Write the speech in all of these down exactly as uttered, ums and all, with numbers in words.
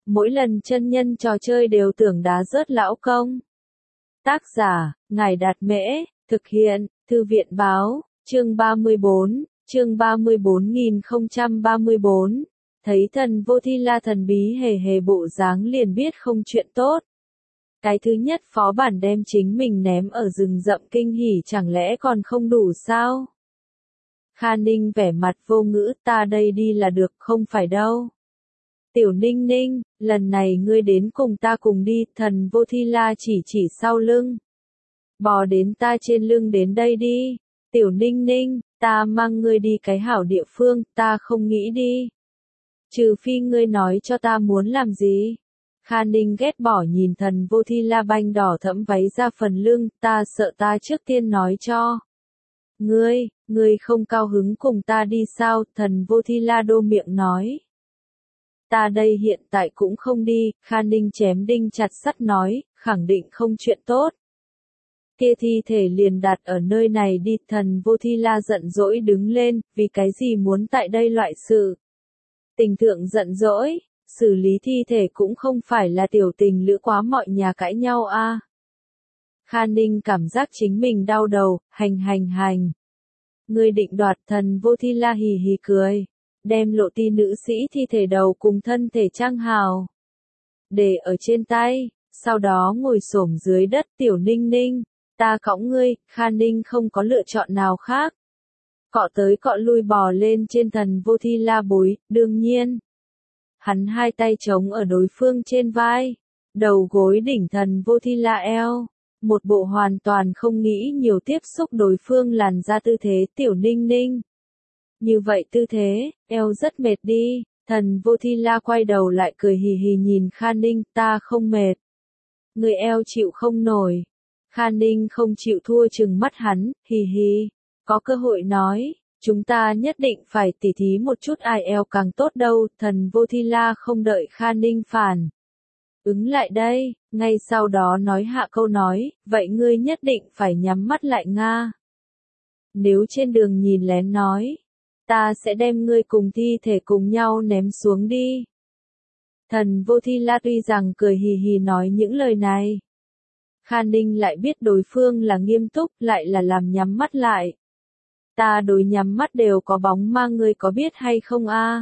mỗi lần chân nhân trò chơi đều tưởng đá rớt lão công. Tác giả, Ngài Đạt Mễ, thực hiện, Thư viện Báo, chương ba mươi bốn, chương ba mươi bốn nghìn không trăm ba mươi bốn. Thấy thần Vô Thi La thần bí hề hề bộ dáng liền biết không chuyện tốt. Cái thứ nhất phó bản đem chính mình ném ở rừng rậm kinh hỉ chẳng lẽ còn không đủ sao? Kha Ninh vẻ mặt vô ngữ, ta đây đi là được, không phải đâu. Tiểu Ninh Ninh, lần này ngươi đến cùng ta cùng đi, thần Vô Thi La chỉ chỉ sau lưng. Bò đến ta trên lưng đến đây đi. Tiểu Ninh Ninh, ta mang ngươi đi cái hảo địa phương, ta không nghĩ đi. Trừ phi ngươi nói cho ta muốn làm gì. Kha Ninh ghét bỏ nhìn thần Vô Thi La banh đỏ thẫm váy ra phần lưng, ta sợ ta trước tiên nói cho. Ngươi, ngươi không cao hứng cùng ta đi sao, thần Vô Thi La đô miệng nói. Ta đây hiện tại cũng không đi, Kha Ninh chém đinh chặt sắt nói, khẳng định không chuyện tốt. Kia thi thể liền đặt ở nơi này đi, thần Vô Thi La giận dỗi đứng lên, vì cái gì muốn tại đây loại sự. Tình thượng giận dỗi, xử lý thi thể cũng không phải là tiểu tình lữ quá mọi nhà cãi nhau a. À. Kha Ninh cảm giác chính mình đau đầu, hành hành hành. Ngươi định đoạt, thần Vô Thi La hì hì cười, đem lộ ti nữ sĩ thi thể đầu cùng thân thể trang hào. Để ở trên tay, sau đó ngồi xổm dưới đất. Tiểu Ninh Ninh, ta cõng ngươi. Kha Ninh không có lựa chọn nào khác. Cọ tới cọ lui bò lên trên thần Vô Thi La bối, đương nhiên. Hắn hai tay chống ở đối phương trên vai, đầu gối đỉnh thần Vô Thi La eo, một bộ hoàn toàn không nghĩ nhiều tiếp xúc đối phương làn ra tư thế. Tiểu Ninh Ninh, như vậy tư thế, eo rất mệt đi. Thần Vô Thi La quay đầu lại cười hì hì nhìn Kha Ninh, ta không mệt. Người eo chịu không nổi. Kha Ninh không chịu thua chừng mắt hắn, hì hì, có cơ hội nói. Chúng ta nhất định phải tỉ thí một chút ai eo càng tốt đâu. Thần Vô Thi La không đợi Kha Ninh phản ứng lại đây, ngay sau đó nói hạ câu nói, vậy ngươi nhất định phải nhắm mắt lại Nga. Nếu trên đường nhìn lén nói, ta sẽ đem ngươi cùng thi thể cùng nhau ném xuống đi. Thần Vô Thi La tuy rằng cười hì hì nói những lời này. Kha Ninh lại biết đối phương là nghiêm túc, lại là làm nhắm mắt lại. Ta đối nhắm mắt đều có bóng ma, ngươi có biết hay không a? À?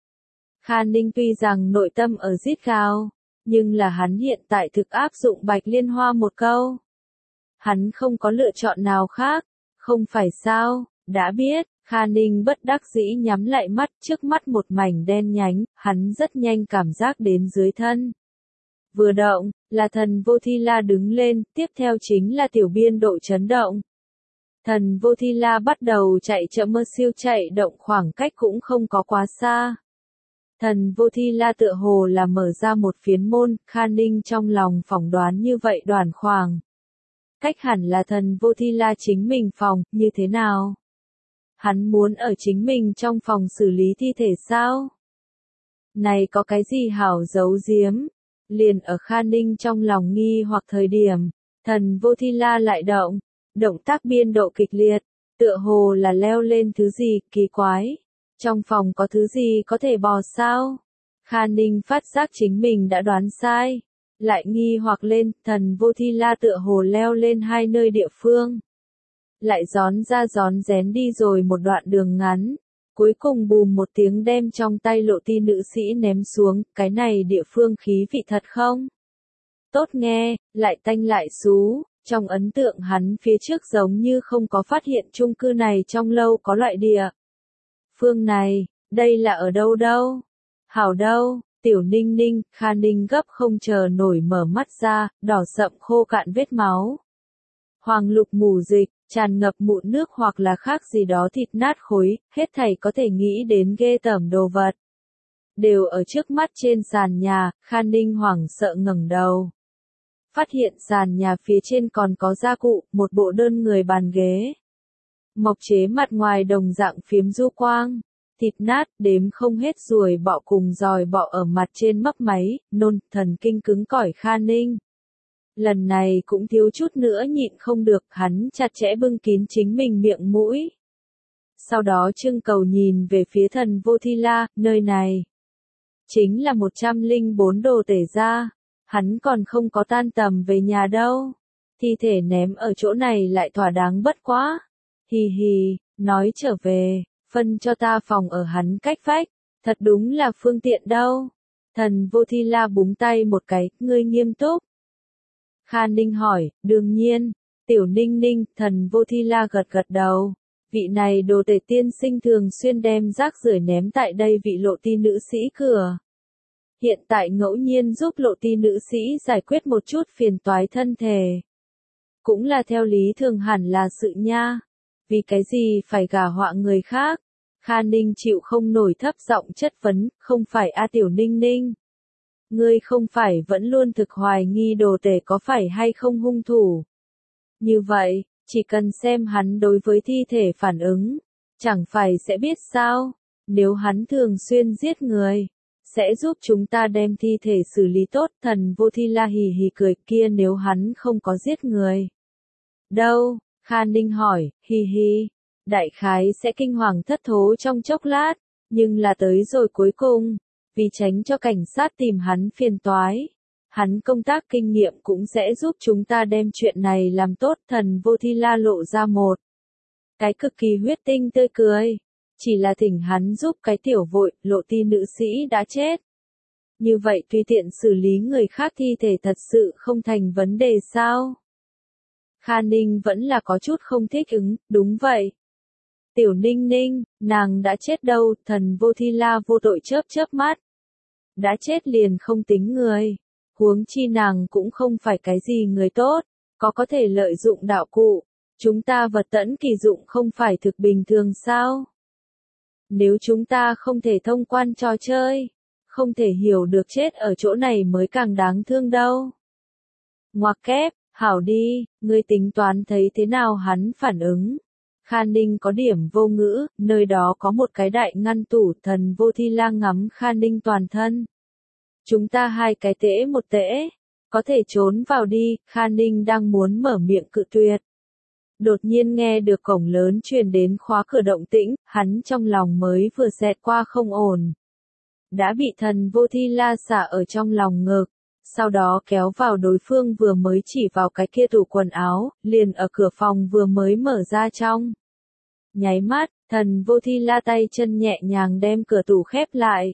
Kha Ninh tuy rằng nội tâm ở rít gào, nhưng là hắn hiện tại thực áp dụng Bạch Liên Hoa một câu. Hắn không có lựa chọn nào khác, không phải sao, đã biết. Kha Ninh bất đắc dĩ nhắm lại mắt, trước mắt một mảnh đen nhánh, hắn rất nhanh cảm giác đến dưới thân. Vừa động, là thần Vô Thi La đứng lên, tiếp theo chính là tiểu biên độ chấn động. Thần Vô Thi La bắt đầu chạy chậm mơ siêu chạy động, khoảng cách cũng không có quá xa. Thần Vô Thi La tựa hồ là mở ra một phiến môn, Kha Ninh trong lòng phỏng đoán như vậy đoạn khoảng. Cách hẳn là thần Vô Thi La chính mình phòng, như thế nào? Hắn muốn ở chính mình trong phòng xử lý thi thể sao? Này có cái gì hảo giấu giếm? Liền ở Kha Ninh trong lòng nghi hoặc thời điểm, thần Vô Thi La lại động, động tác biên độ kịch liệt, tựa hồ là leo lên thứ gì kỳ quái. Trong phòng có thứ gì có thể bò sao? Kha Ninh phát giác chính mình đã đoán sai, lại nghi hoặc lên, thần Vô Thi La tựa hồ leo lên hai nơi địa phương. Lại gión ra gión rén đi rồi một đoạn đường ngắn, cuối cùng bùm một tiếng đem trong tay lộ ti nữ sĩ ném xuống, cái này địa phương khí vị thật không? Tốt nghe, lại tanh lại xú, trong ấn tượng hắn phía trước giống như không có phát hiện chung cư này trong lâu có loại địa. Phương này, đây là ở đâu đâu? Hảo đâu? Tiểu Ninh Ninh, Kha Ninh gấp không chờ nổi mở mắt ra, đỏ sậm khô cạn vết máu. Hoàng lục mù dịch, tràn ngập mụn nước hoặc là khác gì đó thịt nát khối, hết thảy có thể nghĩ đến ghê tởm đồ vật. Đều ở trước mắt trên sàn nhà, Kha Ninh hoảng sợ ngẩng đầu. Phát hiện sàn nhà phía trên còn có gia cụ, một bộ đơn người bàn ghế. Mộc chế mặt ngoài đồng dạng phiếm du quang, thịt nát, đếm không hết ruồi bọ cùng giòi bọ ở mặt trên mấp máy, nôn, thần kinh cứng cỏi Kha Ninh. Lần này cũng thiếu chút nữa nhịn không được, hắn chặt chẽ bưng kín chính mình miệng mũi. Sau đó trưng cầu nhìn về phía thần Vô Thi La, nơi này. chính là một trăm linh bốn đồ tể ra. Hắn còn không có tan tầm về nhà đâu. Thi thể ném ở chỗ này lại thỏa đáng bất quá. Hì hì, nói trở về, phân cho ta phòng ở hắn cách vách, thật đúng là phương tiện đâu. Thần Vô Thi La búng tay một cái, ngươi nghiêm túc. Kha Ninh hỏi, đương nhiên. Tiểu Ninh Ninh, Thần Vô Thi La gật gật đầu. Vị này đồ tể tiên sinh thường xuyên đem rác rưởi ném tại đây vị lộ ti nữ sĩ cửa. Hiện tại ngẫu nhiên giúp lộ ti nữ sĩ giải quyết một chút phiền toái thân thể. Cũng là theo lý thường hẳn là sự nha. Vì cái gì phải gả họa người khác? Kha Ninh chịu không nổi thấp giọng chất vấn, không phải a Tiểu Ninh Ninh. Ngươi không phải vẫn luôn thực hoài nghi đồ tể có phải hay không hung thủ. Như vậy, chỉ cần xem hắn đối với thi thể phản ứng, chẳng phải sẽ biết sao, nếu hắn thường xuyên giết người, sẽ giúp chúng ta đem thi thể xử lý tốt. Thần Vô Thi La hì hì cười, kia nếu hắn không có giết người. Đâu, Kha Ninh hỏi, hì hì, đại khái sẽ kinh hoàng thất thố trong chốc lát, nhưng là tới rồi cuối cùng, vì tránh cho cảnh sát tìm hắn phiền toái. Hắn công tác kinh nghiệm cũng sẽ giúp chúng ta đem chuyện này làm tốt. Thần Vô Thi La lộ ra một cái cực kỳ huyết tinh tươi cười. Chỉ là thỉnh hắn giúp cái tiểu vội, lộ ti nữ sĩ đã chết. Như vậy tùy tiện xử lý người khác thi thể thật sự không thành vấn đề sao? Kha Ninh vẫn là có chút không thích ứng, đúng vậy. Tiểu Ninh Ninh, nàng đã chết đâu? Thần Vô Thi La vô tội chớp chớp mắt. Đã chết liền không tính người. Huống chi nàng cũng không phải cái gì người tốt, có có thể lợi dụng đạo cụ. Chúng ta vật tẫn kỳ dụng không phải thực bình thường sao? Nếu chúng ta không thể thông quan trò chơi, không thể hiểu được chết ở chỗ này mới càng đáng thương đâu. Ngoặc kép, hảo đi, ngươi tính toán thấy thế nào hắn phản ứng. Kha Ninh có điểm vô ngữ, nơi đó có một cái đại ngăn tủ. Thần Vô Thi La ngắm Kha Ninh toàn thân. Chúng ta hai cái tễ một tễ, có thể trốn vào đi. Kha Ninh đang muốn mở miệng cự tuyệt. Đột nhiên nghe được cổng lớn truyền đến khóa cửa động tĩnh, hắn trong lòng mới vừa xẹt qua không ổn. Đã bị Thần Vô Thi La xả ở trong lòng ngực, sau đó kéo vào đối phương vừa mới chỉ vào cái kia tủ quần áo, liền ở cửa phòng vừa mới mở ra trong. Nháy mắt, Thần Vô Thi La tay chân nhẹ nhàng đem cửa tủ khép lại.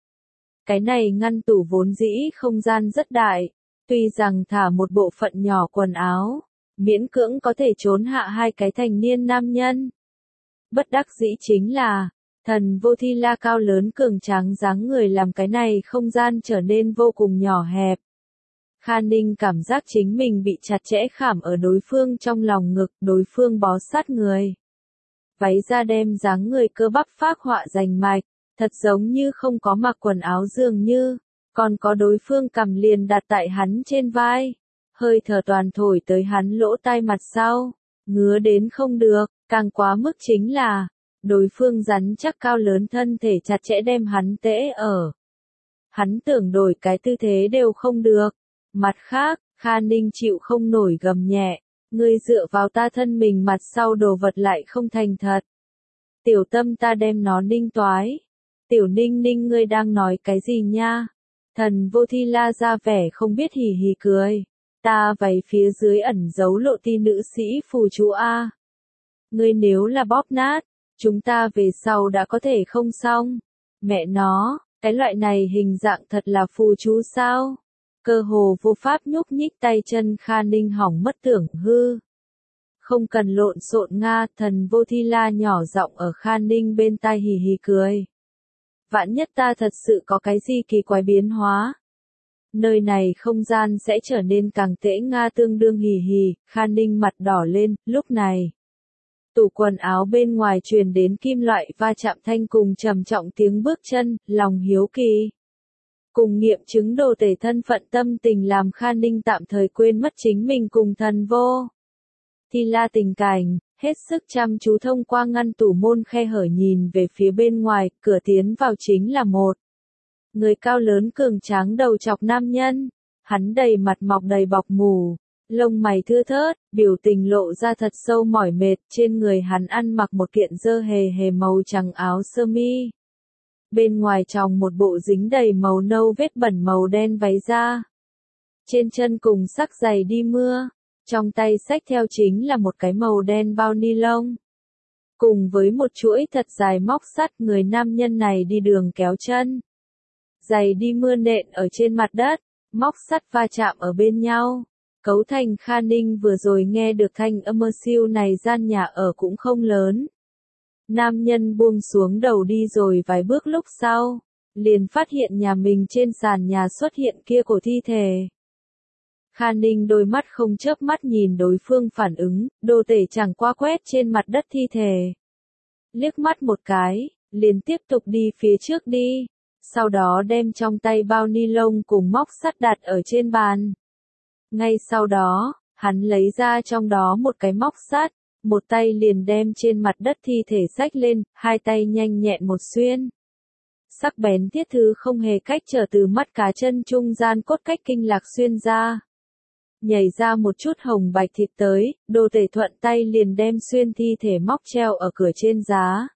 Cái này ngăn tủ vốn dĩ không gian rất đại, tuy rằng thả một bộ phận nhỏ quần áo, miễn cưỡng có thể trốn hạ hai cái thành niên nam nhân. Bất đắc dĩ chính là, Thần Vô Thi La cao lớn cường tráng dáng người làm cái này không gian trở nên vô cùng nhỏ hẹp. Kha Ninh cảm giác chính mình bị chặt chẽ khảm ở đối phương trong lòng ngực, đối phương bó sát người. Váy da đem dáng người cơ bắp phác họa rành mạch, thật giống như không có mặc quần áo dường như, còn có đối phương cầm liền đặt tại hắn trên vai. Hơi thở toàn thổi tới hắn lỗ tai mặt sau, ngứa đến không được, càng quá mức chính là, đối phương rắn chắc cao lớn thân thể chặt chẽ đem hắn tễ ở. Hắn tưởng đổi cái tư thế đều không được. Mặt khác, Kha Ninh chịu không nổi gầm nhẹ, ngươi dựa vào ta thân mình mặt sau đồ vật lại không thành thật. Tiểu Tâm ta đem nó ninh toái. Tiểu Ninh Ninh ngươi đang nói cái gì nha? Thần Vô Thi La ra vẻ không biết hì hì cười. Ta váy phía dưới ẩn giấu lộ ti nữ sĩ phù chú A. Ngươi nếu là bóp nát, chúng ta về sau đã có thể không xong. Mẹ nó, cái loại này hình dạng thật là phù chú sao? Cơ hồ vô pháp nhúc nhích tay chân. Kha Ninh hỏng mất tưởng hư. Không cần lộn xộn Nga. Thần Vô Thi La nhỏ giọng ở Kha Ninh bên tai hì hì cười. Vạn nhất ta thật sự có cái gì kỳ quái biến hóa. Nơi này không gian sẽ trở nên càng tễ Nga tương đương hì hì. Kha Ninh mặt đỏ lên, lúc này. Tủ quần áo bên ngoài truyền đến kim loại va chạm thanh cùng trầm trọng tiếng bước chân, lòng hiếu kỳ. Cùng nghiệm chứng đồ tể thân phận tâm tình làm Kha Ninh tạm thời quên mất chính mình cùng Thần Vô Thi La tình cảnh, hết sức chăm chú thông qua ngăn tủ môn khe hở nhìn về phía bên ngoài, cửa tiến vào chính là một người cao lớn cường tráng đầu chọc nam nhân. Hắn đầy mặt mọc đầy bọc mù, lông mày thưa thớt, biểu tình lộ ra thật sâu mỏi mệt. Trên người hắn ăn mặc một kiện dơ hề hề màu trắng áo sơ mi. bên ngoài tròng một bộ dính đầy màu nâu vết bẩn màu đen váy da. Trên chân cùng sắc giày đi mưa, trong tay xách theo chính là một cái màu đen bao ni lông. Cùng với một chuỗi thật dài móc sắt, người nam nhân này đi đường kéo chân. Giày đi mưa nện ở trên mặt đất, móc sắt va chạm ở bên nhau. Cấu thành Kha Ninh vừa rồi nghe được thanh âm mơ siêu này, gian nhà ở cũng không lớn. Nam nhân buông xuống đầu đi rồi vài bước lúc sau, liền phát hiện nhà mình trên sàn nhà xuất hiện kia cổ thi thể. Kha Ninh đôi mắt không chớp mắt nhìn đối phương phản ứng, đồ tể chẳng qua quét trên mặt đất thi thể. Liếc mắt một cái, liền tiếp tục đi phía trước đi, sau đó đem trong tay bao ni lông cùng móc sắt đặt ở trên bàn. Ngay sau đó, hắn lấy ra trong đó một cái móc sắt, một tay liền đem trên mặt đất thi thể xách lên, hai tay nhanh nhẹn một xuyên. Sắc bén thiết thứ không hề cách trở từ mắt cá chân trung gian cốt cách kinh lạc xuyên ra. Nhảy ra một chút hồng bạch thịt tới, đồ tể thuận tay liền đem xuyên thi thể móc treo ở cửa trên giá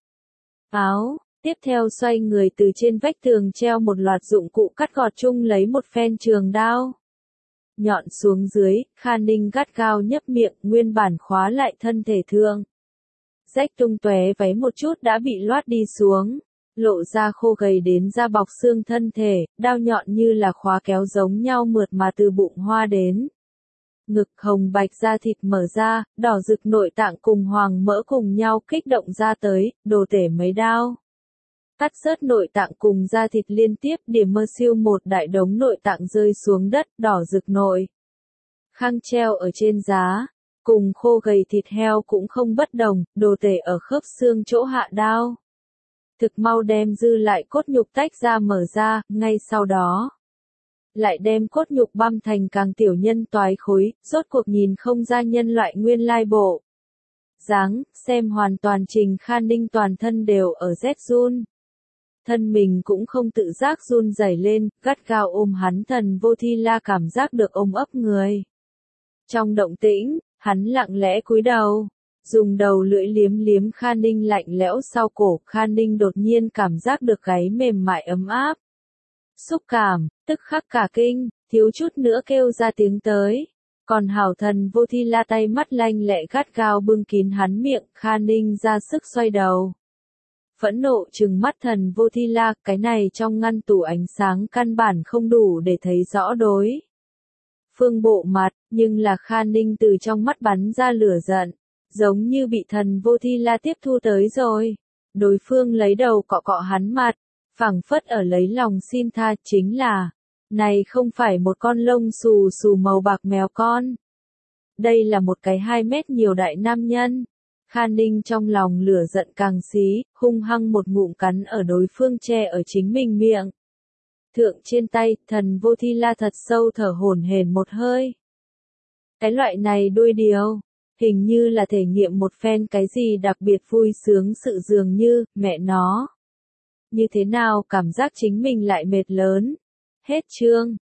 áo, tiếp theo xoay người từ trên vách tường treo một loạt dụng cụ cắt gọt chung lấy một phen trường đao. Nhọn xuống dưới, Kha Ninh gắt gao nhấp miệng, nguyên bản khóa lại thân thể thương. Rách tung tóe váy một chút đã bị loát đi xuống, lộ ra khô gầy đến da bọc xương thân thể, đao nhọn như là khóa kéo giống nhau mượt mà từ bụng hoa đến. Ngực hồng bạch da thịt mở ra, đỏ rực nội tạng cùng hoàng mỡ cùng nhau kích động ra tới, đồ tể mấy đao. Cắt rớt nội tạng cùng da thịt liên tiếp, điểm mơ siêu một đại đống nội tạng rơi xuống đất, đỏ rực nội. Khang treo ở trên giá, cùng khô gầy thịt heo cũng không bất đồng, đồ tể ở khớp xương chỗ hạ đao. Thực mau đem dư lại cốt nhục tách ra mở ra, ngay sau đó. Lại đem cốt nhục băm thành càng tiểu nhân toái khối, rốt cuộc nhìn không ra nhân loại nguyên lai bộ. Dáng, xem hoàn toàn trình Kha Ninh toàn thân đều ở rét run. Thân mình cũng không tự giác run rẩy lên, gắt gao ôm hắn, thần vô thi la cảm giác được ôm ấp người. Trong động tĩnh, hắn lặng lẽ cúi đầu, dùng đầu lưỡi liếm liếm Kha Ninh lạnh lẽo sau cổ, Kha Ninh đột nhiên cảm giác được gáy mềm mại ấm áp. Xúc cảm, tức khắc cả kinh, thiếu chút nữa kêu ra tiếng tới. Còn hảo thần vô thi la tay mắt lanh lẹ gắt gao bưng kín hắn miệng, Kha Ninh ra sức xoay đầu. Phẫn nộ trừng mắt thần vô thi la, cái này trong ngăn tủ ánh sáng căn bản không đủ để thấy rõ đối phương bộ mặt, nhưng là Kha Ninh từ trong mắt bắn ra lửa giận, giống như bị thần vô thi la tiếp thu tới rồi. Đối phương lấy đầu cọ cọ hắn mặt, phảng phất ở lấy lòng xin tha, chính là, này không phải một con lông xù xù màu bạc mèo con. Đây là một cái hai mét nhiều đại nam nhân. Kha Ninh trong lòng lửa giận càng xí, hung hăng một ngụm cắn ở đối phương che ở chính mình miệng. Thượng trên tay, thần vô thi la thật sâu thở hổn hển một hơi. Cái loại này đuôi điều, hình như là thể nghiệm một phen cái gì đặc biệt vui sướng sự dường như, mẹ nó. Như thế nào cảm giác chính mình lại mệt lớn. Hết chương.